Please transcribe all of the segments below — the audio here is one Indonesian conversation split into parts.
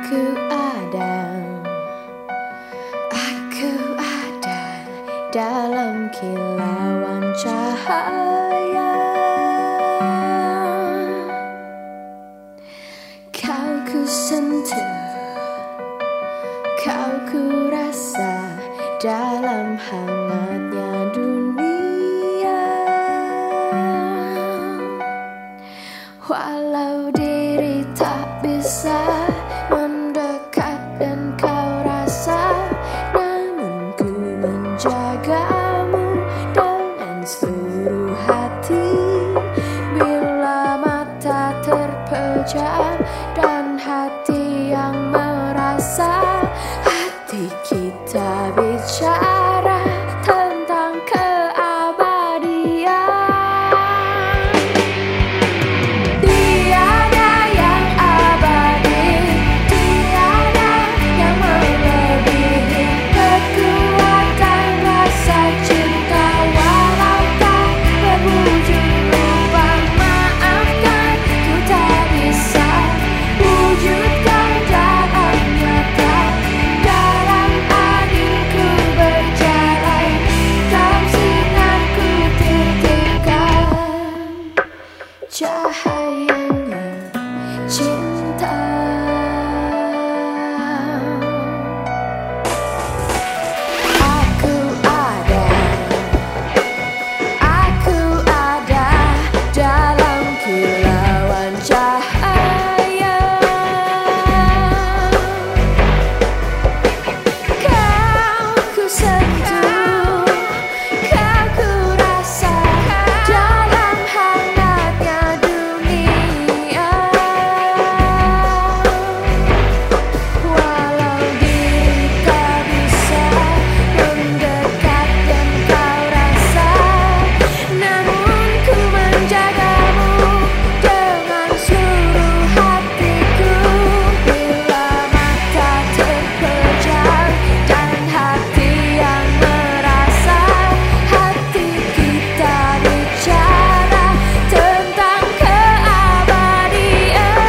Aku ada dalam kilauan cahaya. Kau ku sentuh, kau ku rasa dalam hangatnya dunia. Walau diri tak bisa mendekat dan kau rasa, namun ku menjagamu dengan seluruh hati. Bila mata terpejam dan hati yang merasa, hati kita bicara tentang keabadian. Tiada yang abadi, tiada yang melebihi kekuatan rasa cinta. Walau tak berwujud rupa, maafkan, ku tak bisa wujudkan dalam nyata. Dalam angin ku berjalan, dalam sinar ku titipkan cahayanya cinta. Aku ada dalam kilauan cahaya. Kau ku sentuh, kau ku rasa dalam hangatnya dunia. Walau diri tak bisa mendekat dan kau rasa, namun ku menjagamu dengan seluruh hatiku. Bila mata terpejam dan hati yang merasa, hati kita bicara tentang keabadian.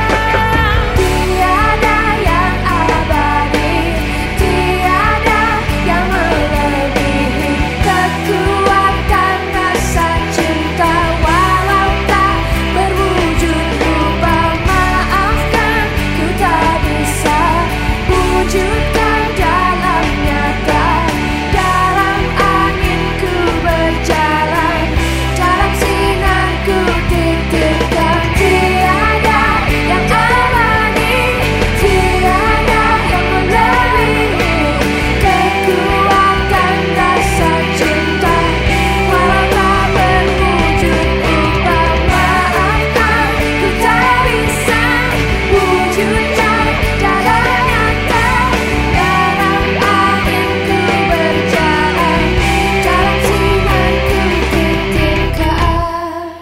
Tiada yang abadi, tiada yang melebihi kekuatan rasa cinta. Walau tak berwujud rupa, maafkan, ku tak bisa wujudkan dalam nyata. Dalam angin ku berjalan, dalam sinar ku titipkan. Tiada yang abadi, tiada yang melebihi kekuatan rasa cinta. Walau tak berwujud rupa, maafkan, ku tak bisa wujudkan dalam nyata. Dalam angin ku berjalan, dalam sinar ku titipkan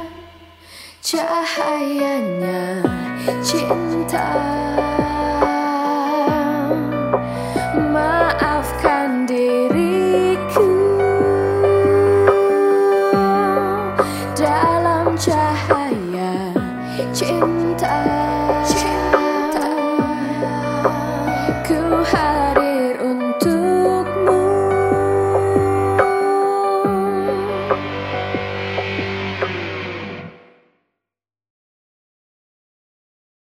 cahayanya cinta. Maafkan diriku dalam cahaya cinta.